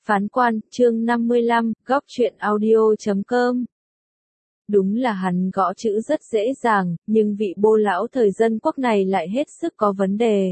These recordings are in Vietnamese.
Phán quan, chương 55, góc truyện audio.com. Đúng là hắn gõ chữ rất dễ dàng, nhưng vị bô lão thời dân quốc này lại hết sức có vấn đề.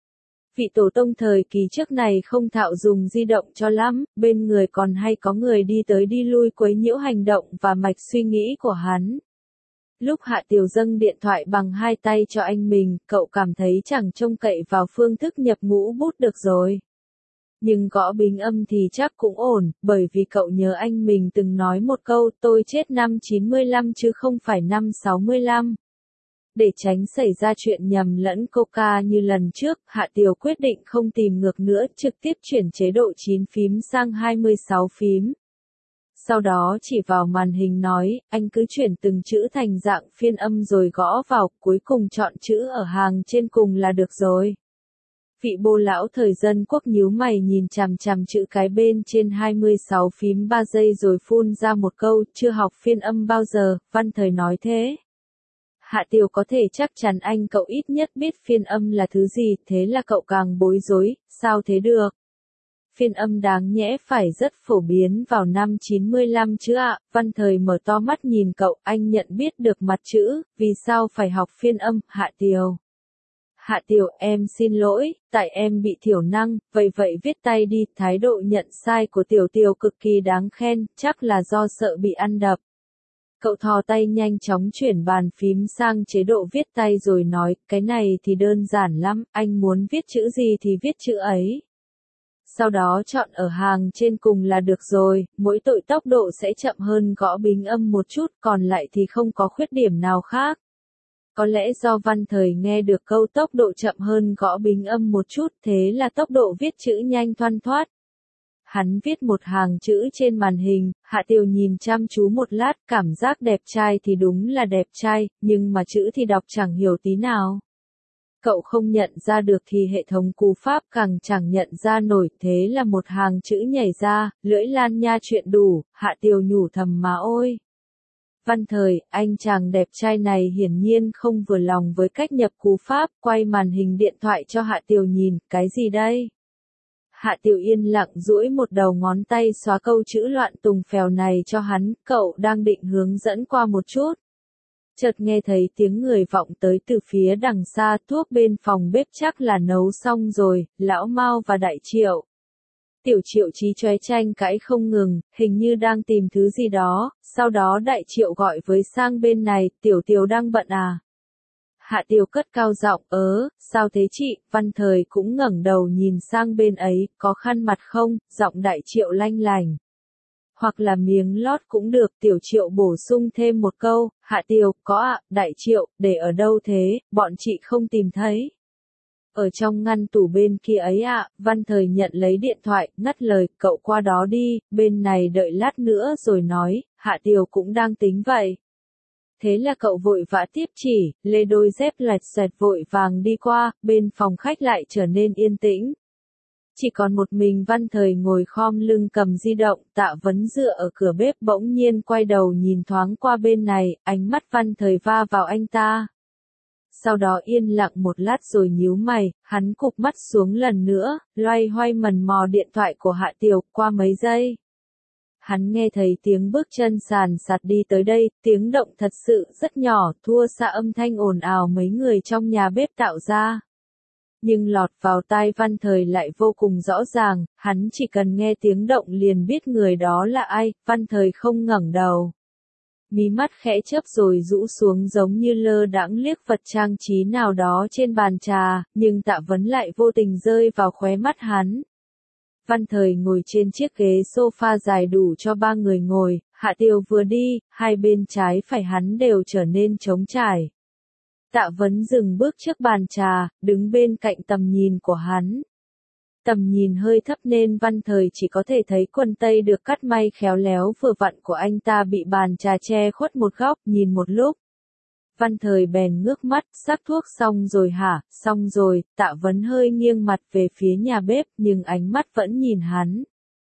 Vị tổ tông thời kỳ trước này không thạo dùng di động cho lắm, bên người còn hay có người đi tới đi lui quấy nhiễu hành động và mạch suy nghĩ của hắn. Lúc Hạ Tiều dâng điện thoại bằng hai tay cho anh mình, cậu cảm thấy chẳng trông cậy vào phương thức nhập ngũ bút được rồi. Nhưng gõ bình âm thì chắc cũng ổn, bởi vì cậu nhớ anh mình từng nói một câu tôi chết năm 95 chứ không phải năm 65. Để tránh xảy ra chuyện nhầm lẫn coca như lần trước, Hạ Tiều quyết định không tìm ngược nữa, trực tiếp chuyển chế độ 9 phím sang 26 phím. Sau đó chỉ vào màn hình nói, anh cứ chuyển từng chữ thành dạng phiên âm rồi gõ vào, cuối cùng chọn chữ ở hàng trên cùng là được rồi. Vị bô lão thời dân quốc nhíu mày nhìn chằm chằm chữ cái bên trên 26 phím 3 giây rồi phun ra một câu, chưa học phiên âm bao giờ, Văn Thời nói thế. Hạ Tiều có thể chắc chắn anh cậu ít nhất biết phiên âm là thứ gì, thế là cậu càng bối rối, sao thế được? Phiên âm đáng nhẽ phải rất phổ biến vào năm 95 chứ ạ. Văn Thời mở to mắt nhìn cậu, anh nhận biết được mặt chữ, vì sao phải học phiên âm, Hạ Tiều. Hạ Tiều, em xin lỗi, tại em bị thiểu năng, vậy viết tay đi, thái độ nhận sai của Tiểu Tiều cực kỳ đáng khen, chắc là do sợ bị ăn đập. Cậu thò tay nhanh chóng chuyển bàn phím sang chế độ viết tay rồi nói, cái này thì đơn giản lắm, anh muốn viết chữ gì thì viết chữ ấy. Sau đó chọn ở hàng trên cùng là được rồi, mỗi tội tốc độ sẽ chậm hơn gõ bình âm một chút, còn lại thì không có khuyết điểm nào khác. Có lẽ do Văn Thời nghe được câu tốc độ chậm hơn gõ bình âm một chút, thế là tốc độ viết chữ nhanh thoăn thoắt. Hắn viết một hàng chữ trên màn hình, Hạ Tiều nhìn chăm chú một lát, cảm giác đẹp trai thì đúng là đẹp trai, nhưng mà chữ thì đọc chẳng hiểu tí nào. Cậu không nhận ra được thì hệ thống cú pháp càng chẳng nhận ra nổi, thế là một hàng chữ nhảy ra, lưỡi lan nha chuyện đủ, Hạ Tiều nhủ thầm mà ôi. Văn Thời, anh chàng đẹp trai này hiển nhiên không vừa lòng với cách nhập cú pháp, quay màn hình điện thoại cho Hạ Tiều nhìn, cái gì đây? Hạ Tiều yên lặng duỗi một đầu ngón tay xóa câu chữ loạn tùng phèo này cho hắn, cậu đang định hướng dẫn qua một chút. Chợt nghe thấy tiếng người vọng tới từ phía đằng xa, thuốc bên phòng bếp chắc là nấu xong rồi, Lão Mao và Đại Triệu. Tiểu Triệu chí chóe tranh cãi không ngừng, hình như đang tìm thứ gì đó, sau đó Đại Triệu gọi với sang bên này, Tiểu Tiều đang bận à? Hạ Tiều cất cao giọng, sao thế chị? Văn Thời cũng ngẩng đầu nhìn sang bên ấy, có khăn mặt không? Giọng Đại Triệu lanh lành. Hoặc là miếng lót cũng được, Tiểu Triệu bổ sung thêm một câu, Hạ Tiều, có ạ, Đại Triệu, để ở đâu thế, bọn chị không tìm thấy. Ở trong ngăn tủ bên kia ấy ạ. Văn Thời nhận lấy điện thoại, ngắt lời, cậu qua đó đi, bên này đợi lát nữa rồi nói, Hạ Tiều cũng đang tính vậy. Thế là cậu vội vã tiếp chỉ, lê đôi dép lạch xoẹt vội vàng đi qua, bên phòng khách lại trở nên yên tĩnh. Chỉ còn một mình Văn Thời ngồi khom lưng cầm di động, Tạ Vấn dựa ở cửa bếp bỗng nhiên quay đầu nhìn thoáng qua bên này, ánh mắt Văn Thời va vào anh ta. Sau đó yên lặng một lát rồi nhíu mày, hắn cụp mắt xuống lần nữa, loay hoay mần mò điện thoại của Hạ Tiều, qua mấy giây. Hắn nghe thấy tiếng bước chân sàn sạt đi tới đây, tiếng động thật sự rất nhỏ, thua xa âm thanh ồn ào mấy người trong nhà bếp tạo ra. Nhưng lọt vào tai Văn Thời lại vô cùng rõ ràng, hắn chỉ cần nghe tiếng động liền biết người đó là ai, Văn Thời không ngẩng đầu. Mí mắt khẽ chớp rồi rũ xuống giống như lơ đãng liếc vật trang trí nào đó trên bàn trà, nhưng Tạ Vấn lại vô tình rơi vào khóe mắt hắn. Văn Thời ngồi trên chiếc ghế sofa dài đủ cho ba người ngồi, Hạ Tiều vừa đi, hai bên trái phải hắn đều trở nên trống trải. Tạ Vấn dừng bước trước bàn trà, đứng bên cạnh tầm nhìn của hắn. Tầm nhìn hơi thấp nên Văn Thời chỉ có thể thấy quần tây được cắt may khéo léo vừa vặn của anh ta bị bàn trà che khuất một góc, nhìn một lúc. Văn Thời bèn ngước mắt, sắc thuốc xong rồi hả, xong rồi, Tạ Vấn hơi nghiêng mặt về phía nhà bếp nhưng ánh mắt vẫn nhìn hắn.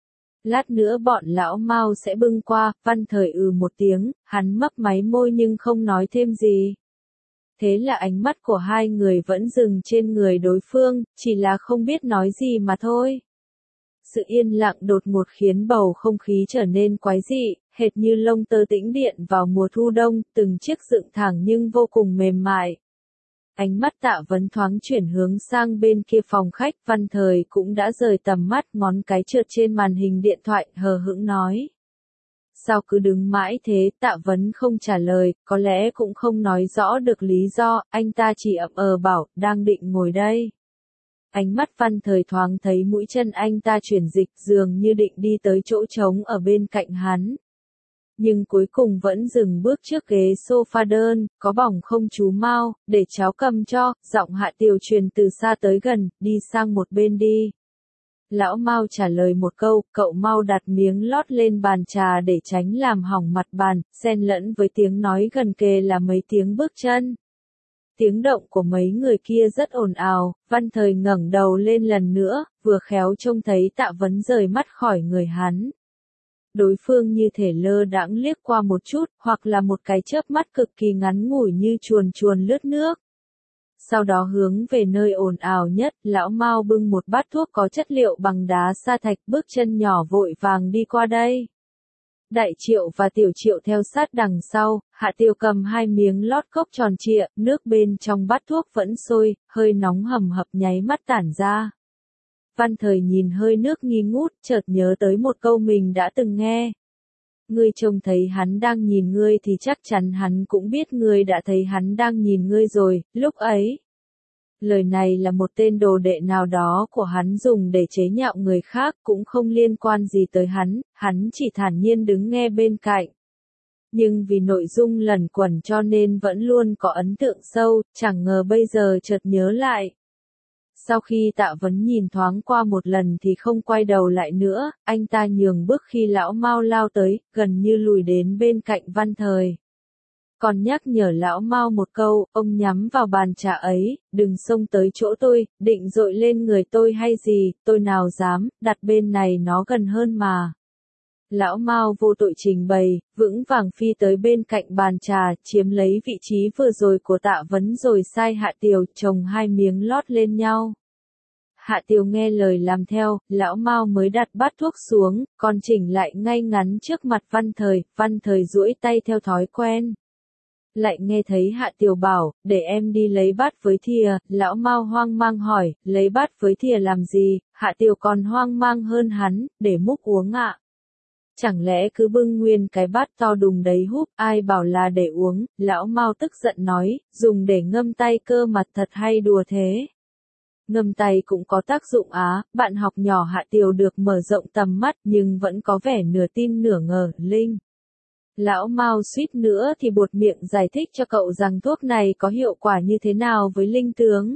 Lát nữa bọn Lão Mao sẽ bưng qua, Văn Thời một tiếng, hắn mấp máy môi nhưng không nói thêm gì. Thế là ánh mắt của hai người vẫn dừng trên người đối phương, chỉ là không biết nói gì mà thôi. sự yên lặng đột ngột khiến bầu không khí trở nên quái dị, hệt như lông tơ tĩnh điện vào mùa thu đông, từng chiếc dựng thẳng nhưng vô cùng mềm mại. Ánh mắt Tạ Vấn thoáng chuyển hướng sang bên kia phòng khách, Văn Thời cũng đã rời tầm mắt, ngón cái trượt trên màn hình điện thoại, hờ hững nói. Sao cứ đứng mãi thế? Tạ Vấn không trả lời, có lẽ cũng không nói rõ được lý do, anh ta chỉ ậm bảo, đang định ngồi đây. Ánh mắt Văn Thời thoáng thấy mũi chân anh ta chuyển dịch, dường như định đi tới chỗ trống ở bên cạnh hắn. Nhưng cuối cùng vẫn dừng bước trước ghế sofa đơn, có bỏng không chú Mao, để cháu cầm cho, giọng Hạ Tiều truyền từ xa tới gần, đi sang một bên đi. Lão Mao trả lời một câu, cậu mau đặt miếng lót lên bàn trà để tránh làm hỏng mặt bàn, xen lẫn với tiếng nói gần kề là mấy tiếng bước chân. Tiếng động của mấy người kia rất ồn ào, Văn Thời ngẩng đầu lên lần nữa, vừa khéo trông thấy Tạ Vấn rời mắt khỏi người hắn. Đối phương như thể lơ đãng liếc qua một chút, hoặc là một cái chớp mắt cực kỳ ngắn ngủi như chuồn chuồn lướt nước. Sau đó hướng về nơi ồn ào nhất, lão Mao bưng một bát thuốc có chất liệu bằng đá sa thạch, bước chân nhỏ vội vàng đi qua đây. Đại Triệu và Tiểu Triệu theo sát đằng sau, Hạ Tiều cầm 2 miếng lót cốc tròn trịa, nước bên trong bát thuốc vẫn sôi, hơi nóng hầm hập nháy mắt tản ra. Văn Thời nhìn hơi nước nghi ngút, chợt nhớ tới một câu mình đã từng nghe. Ngươi trông thấy hắn đang nhìn ngươi thì chắc chắn hắn cũng biết ngươi đã thấy hắn đang nhìn ngươi rồi, lúc ấy. Lời này là một tên đồ đệ nào đó của hắn dùng để chế nhạo người khác, cũng không liên quan gì tới hắn chỉ thản nhiên đứng nghe bên cạnh. Nhưng vì nội dung lẩn quẩn cho nên vẫn luôn có ấn tượng sâu, chẳng ngờ bây giờ chợt nhớ lại. Sau khi Tạ Vấn nhìn thoáng qua một lần thì không quay đầu lại nữa, anh ta nhường bước khi lão Mao lao tới, gần như lùi đến bên cạnh Văn Thời. Còn nhắc nhở lão Mao một câu, ông nhắm vào bàn trà ấy, đừng xông tới chỗ tôi, định dội lên người tôi hay gì, tôi nào dám, đặt bên này nó gần hơn mà. Lão Mao vô tội trình bày, vững vàng phi tới bên cạnh bàn trà, chiếm lấy vị trí vừa rồi của Tạ Vấn rồi sai Hạ Tiều chồng 2 miếng lót lên nhau. Hạ Tiều nghe lời làm theo, lão Mao mới đặt bát thuốc xuống, còn chỉnh lại ngay ngắn trước mặt Văn Thời duỗi tay theo thói quen. Lại nghe thấy Hạ Tiều bảo, để em đi lấy bát với thìa, lão Mao hoang mang hỏi, lấy bát với thìa làm gì, Hạ Tiều còn hoang mang hơn hắn, để múc uống ạ. Chẳng lẽ cứ bưng nguyên cái bát to đùng đấy húp, ai bảo là để uống, lão Mao tức giận nói, dùng để ngâm tay cơ mà, thật hay đùa thế. Ngâm tay cũng có tác dụng á, bạn học nhỏ Hạ Tiều được mở rộng tầm mắt nhưng vẫn có vẻ nửa tin nửa ngờ, Linh. Lão Mao suýt nữa thì buột miệng giải thích cho cậu rằng thuốc này có hiệu quả như thế nào với Linh tướng.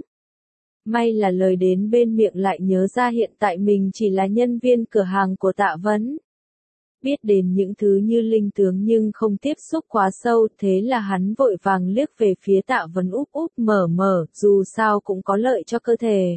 May là lời đến bên miệng lại nhớ ra hiện tại mình chỉ là nhân viên cửa hàng của Tạ Vấn. Biết đến những thứ như linh tướng nhưng không tiếp xúc quá sâu, thế là hắn vội vàng liếc về phía Tạ Vấn úp úp mở, dù sao cũng có lợi cho cơ thể.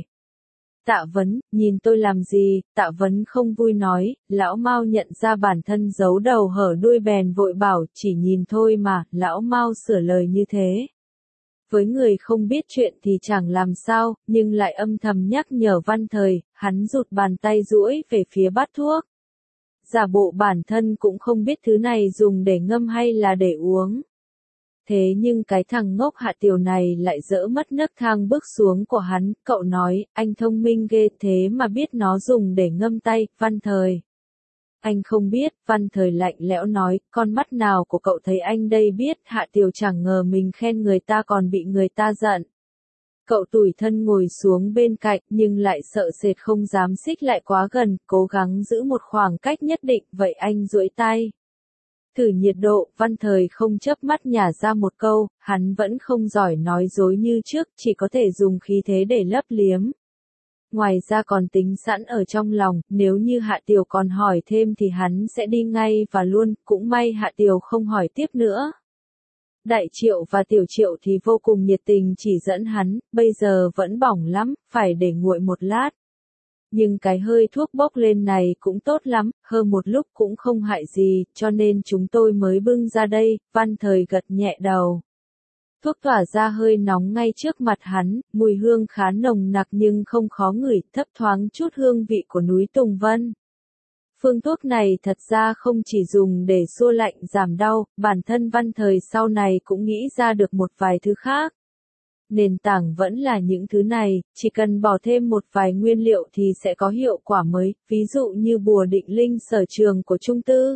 Tạ Vấn, nhìn tôi làm gì? Tạ Vấn không vui nói, lão Mao nhận ra bản thân giấu đầu hở đuôi bèn vội bảo, chỉ nhìn thôi mà, lão Mao sửa lời như thế. Với người không biết chuyện thì chẳng làm sao, nhưng lại âm thầm nhắc nhở Văn Thời, hắn rụt bàn tay duỗi về phía bát thuốc. Giả bộ bản thân cũng không biết thứ này dùng để ngâm hay là để uống. Thế nhưng cái thằng ngốc Hạ Tiều này lại dỡ mất nấc thang bước xuống của hắn, cậu nói, anh thông minh ghê thế mà biết nó dùng để ngâm tay, Văn Thời. Anh không biết, Văn Thời lạnh lẽo nói, con mắt nào của cậu thấy anh đây biết, Hạ Tiều chẳng ngờ mình khen người ta còn bị người ta giận. Cậu tủi thân ngồi xuống bên cạnh nhưng lại sợ sệt không dám xích lại quá gần, cố gắng giữ một khoảng cách nhất định, vậy anh duỗi tay. Thử nhiệt độ, Văn Thời không chớp mắt nhả ra một câu, hắn vẫn không giỏi nói dối như trước, chỉ có thể dùng khí thế để lấp liếm. Ngoài ra còn tính sẵn ở trong lòng, nếu như Hạ Tiều còn hỏi thêm thì hắn sẽ đi ngay và luôn, cũng may Hạ Tiều không hỏi tiếp nữa. Đại Triệu và Tiểu Triệu thì vô cùng nhiệt tình chỉ dẫn hắn, bây giờ vẫn bỏng lắm, phải để nguội một lát. Nhưng cái hơi thuốc bốc lên này cũng tốt lắm, hơn một lúc cũng không hại gì, cho nên chúng tôi mới bưng ra đây, Văn Thời gật nhẹ đầu. Thuốc tỏa ra hơi nóng ngay trước mặt hắn, mùi hương khá nồng nặc nhưng không khó ngửi, thấp thoáng chút hương vị của núi Tùng Vân. Phương thuốc này thật ra không chỉ dùng để xua lạnh giảm đau, bản thân Văn Thời sau này cũng nghĩ ra được một vài thứ khác. Nền tảng vẫn là những thứ này, chỉ cần bỏ thêm một vài nguyên liệu thì sẽ có hiệu quả mới, ví dụ như bùa định linh sở trường của Trung Tư.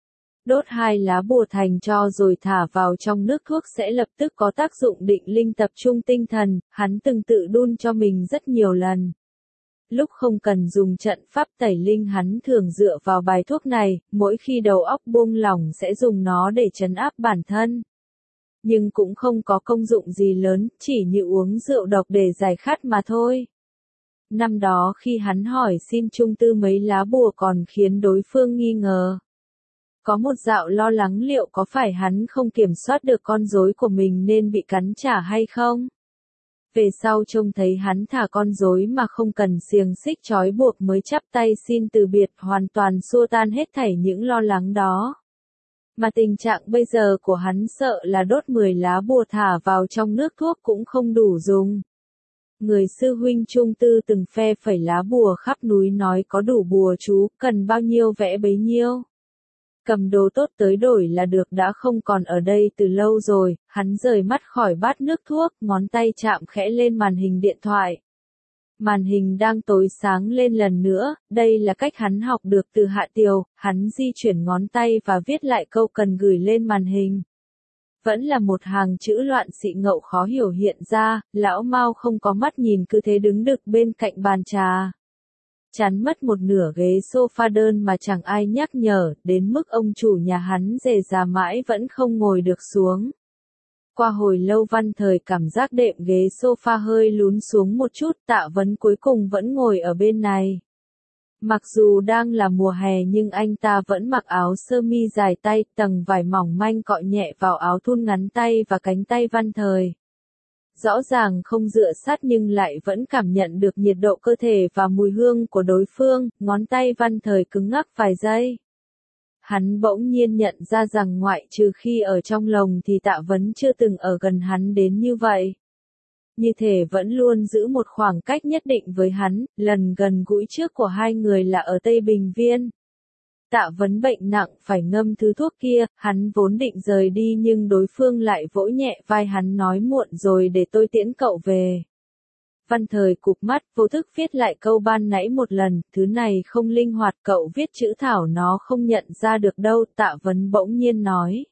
Đốt 2 lá bùa thành tro rồi thả vào trong nước thuốc sẽ lập tức có tác dụng định linh tập trung tinh thần, hắn từng tự đun cho mình rất nhiều lần. Lúc không cần dùng trận pháp tẩy linh hắn thường dựa vào bài thuốc này, mỗi khi đầu óc buông lỏng sẽ dùng nó để trấn áp bản thân. Nhưng cũng không có công dụng gì lớn, chỉ như uống rượu độc để giải khát mà thôi. Năm đó khi hắn hỏi xin Trung Tư mấy lá bùa còn khiến đối phương nghi ngờ. Có một dạo lo lắng liệu có phải hắn không kiểm soát được con rối của mình nên bị cắn trả hay không? Về sau trông thấy hắn thả con rối mà không cần xiềng xích trói buộc mới chắp tay xin từ biệt, hoàn toàn xua tan hết thảy những lo lắng đó. Mà tình trạng bây giờ của hắn sợ là đốt 10 lá bùa thả vào trong nước thuốc cũng không đủ dùng. Người sư huynh Trung Tư từng phe phẩy lá bùa khắp núi nói có đủ bùa chú, cần bao nhiêu vẽ bấy nhiêu. Cầm đồ tốt tới đổi là được, đã không còn ở đây từ lâu rồi, hắn rời mắt khỏi bát nước thuốc, ngón tay chạm khẽ lên màn hình điện thoại. Màn hình đang tối sáng lên lần nữa, đây là cách hắn học được từ Hạ Tiều, hắn di chuyển ngón tay và viết lại câu cần gửi lên màn hình. Vẫn là một hàng chữ loạn xị ngậu khó hiểu hiện ra, lão Mao không có mắt nhìn cứ thế đứng đực bên cạnh bàn trà. Chán mất một nửa ghế sofa đơn mà chẳng ai nhắc nhở, đến mức ông chủ nhà hắn rề rà mãi vẫn không ngồi được xuống. Qua hồi lâu Văn Thời cảm giác đệm ghế sofa hơi lún xuống một chút, Tạ Vấn cuối cùng vẫn ngồi ở bên này. Mặc dù đang là mùa hè nhưng anh ta vẫn mặc áo sơ mi dài tay, tầng vải mỏng manh cọ nhẹ vào áo thun ngắn tay và cánh tay Văn Thời. Rõ ràng không dựa sát nhưng lại vẫn cảm nhận được nhiệt độ cơ thể và mùi hương của đối phương, ngón tay Văn Thời cứng ngắc vài giây. Hắn bỗng nhiên nhận ra rằng ngoại trừ khi ở trong lồng thì Tạ Vấn chưa từng ở gần hắn đến như vậy. Như thể vẫn luôn giữ một khoảng cách nhất định với hắn, lần gần gũi trước của hai người là ở Tây Bình Viên. Tạ Vấn bệnh nặng phải ngâm thứ thuốc kia, hắn vốn định rời đi nhưng đối phương lại vỗ nhẹ vai hắn nói muộn rồi để tôi tiễn cậu về. Văn Thời cụp mắt, vô thức viết lại câu ban nãy một lần, thứ này không linh hoạt, cậu viết chữ thảo nó không nhận ra được đâu, Tạ Vấn bỗng nhiên nói.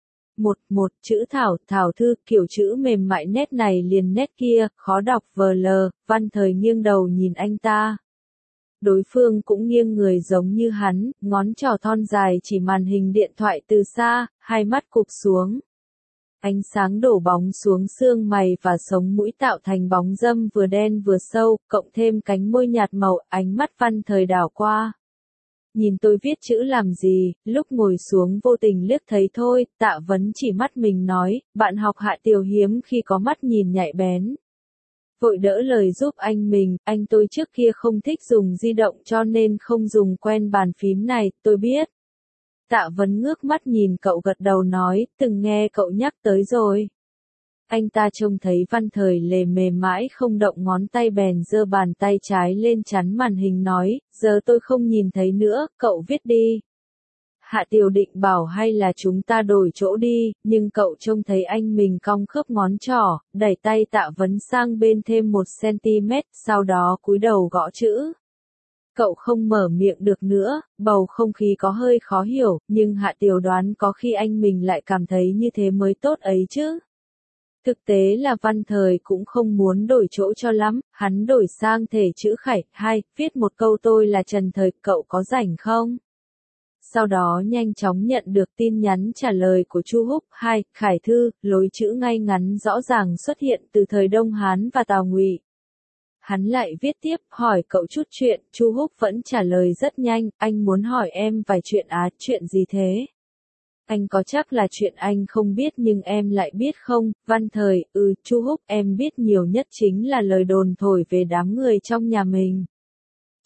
Một chữ thảo thư, kiểu chữ mềm mại nét này liền nét kia, khó đọc vờ lờ, Văn Thời nghiêng đầu nhìn anh ta. Đối phương cũng nghiêng người giống như hắn, ngón trỏ thon dài chỉ màn hình điện thoại từ xa, hai mắt cụp xuống. Ánh sáng đổ bóng xuống xương mày và sống mũi tạo thành bóng râm vừa đen vừa sâu, cộng thêm cánh môi nhạt màu, ánh mắt Văn Thời đảo qua. Nhìn tôi viết chữ làm gì, lúc ngồi xuống vô tình liếc thấy thôi, Tạ Vấn chỉ mắt mình nói, bạn học Hạ Tiều hiếm khi có mắt nhìn nhạy bén. Vội đỡ lời giúp anh mình, anh tôi trước kia không thích dùng di động cho nên không dùng quen bàn phím này, tôi biết. Tạ Vấn ngước mắt nhìn cậu gật đầu nói, từng nghe cậu nhắc tới rồi. Anh ta trông thấy Văn Thời lề mề mãi không động ngón tay bèn giơ bàn tay trái lên chắn màn hình nói, giờ tôi không nhìn thấy nữa, cậu viết đi. Hạ Tiều định bảo hay là chúng ta đổi chỗ đi, nhưng cậu trông thấy anh mình cong khớp ngón trỏ, đẩy tay Tạ Vấn sang bên thêm 1 cm, sau đó cúi đầu gõ chữ. Cậu không mở miệng được nữa, bầu không khí có hơi khó hiểu, nhưng Hạ Tiều đoán có khi anh mình lại cảm thấy như thế mới tốt ấy chứ. Thực tế là Văn Thời cũng không muốn đổi chỗ cho lắm, hắn đổi sang thể chữ khải, viết một câu tôi là Trần Thời, cậu có rảnh không? Sau đó nhanh chóng nhận được tin nhắn trả lời của Chu Húc, Khải thư, lối chữ ngay ngắn rõ ràng xuất hiện từ thời Đông Hán và Tào Ngụy. Hắn lại viết tiếp, hỏi cậu chút chuyện, Chu Húc vẫn trả lời rất nhanh, anh muốn hỏi em vài chuyện chuyện gì thế? Anh có chắc là chuyện anh không biết nhưng em lại biết không? Văn Thời, Chu Húc, em biết nhiều nhất chính là lời đồn thổi về đám người trong nhà mình.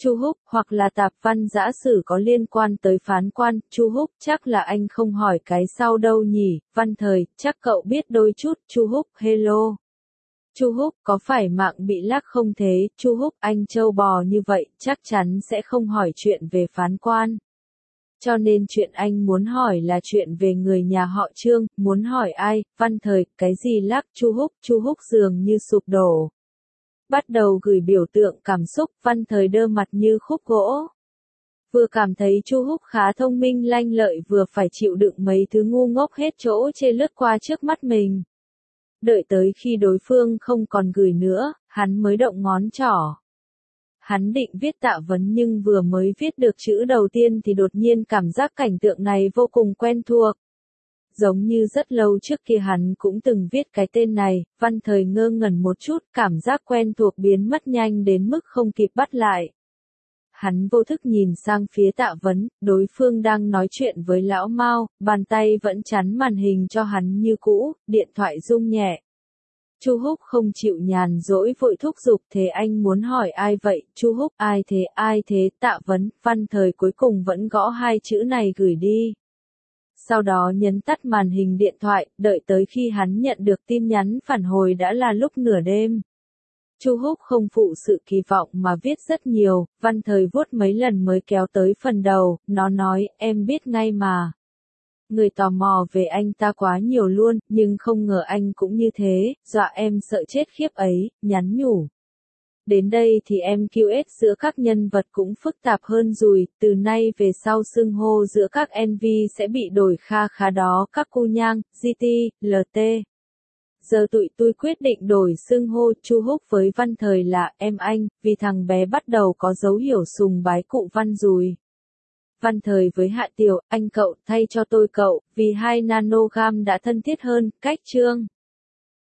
Chu Húc, hoặc là tạp văn giã sử có liên quan tới phán quan, Chu Húc, chắc là anh không hỏi cái sau đâu nhỉ, Văn Thời, chắc cậu biết đôi chút, Chu Húc, hello. Chu Húc, có phải mạng bị lag không thế, Chu Húc, anh trâu bò như vậy, chắc chắn sẽ không hỏi chuyện về phán quan. Cho nên chuyện anh muốn hỏi là chuyện về người nhà họ Trương, muốn hỏi ai, Văn Thời, cái gì lag, Chu Húc dường như sụp đổ. Bắt đầu gửi biểu tượng cảm xúc, Văn Thời đơ mặt như khúc gỗ. Vừa cảm thấy Chu Húc khá thông minh lanh lợi vừa phải chịu đựng mấy thứ ngu ngốc hết chỗ chê lướt qua trước mắt mình. Đợi tới khi đối phương không còn gửi nữa, hắn mới động ngón trỏ. Hắn định viết tạ vấn nhưng vừa mới viết được chữ đầu tiên thì đột nhiên cảm giác cảnh tượng này vô cùng quen thuộc. Giống như rất lâu trước kia hắn cũng từng viết cái tên này, Văn Thời ngơ ngẩn một chút, cảm giác quen thuộc biến mất nhanh đến mức không kịp bắt lại. Hắn vô thức nhìn sang phía tạ vấn, đối phương đang nói chuyện với lão Mao, bàn tay vẫn chắn màn hình cho hắn như cũ, điện thoại rung nhẹ. Chu Húc không chịu nhàn rỗi vội thúc giục, thế anh muốn hỏi ai vậy, Chu Húc, ai thế, tạ vấn, Văn Thời cuối cùng vẫn gõ hai chữ này gửi đi. Sau đó nhấn tắt màn hình điện thoại, đợi tới khi hắn nhận được tin nhắn phản hồi đã là lúc nửa đêm. Chu Húc không phụ sự kỳ vọng mà viết rất nhiều, Văn Thời vuốt mấy lần mới kéo tới phần đầu, nó nói, em biết ngay mà. Người tò mò về anh ta quá nhiều luôn, nhưng không ngờ anh cũng như thế, dọa em sợ chết khiếp ấy, nhắn nhủ. Đến đây thì MQS giữa các nhân vật cũng phức tạp hơn rồi, từ nay về sau xưng hô giữa các NV sẽ bị đổi kha khá đó, các cô nhang, GT, LT. Giờ tụi tôi quyết định đổi xưng hô Chu Húc với Văn Thời là em anh, vì thằng bé bắt đầu có dấu hiệu sùng bái cụ Văn rồi. Văn Thời với Hạ Tiểu, anh cậu, thay cho tôi cậu, vì 2 nanogam đã thân thiết hơn, cách Trương.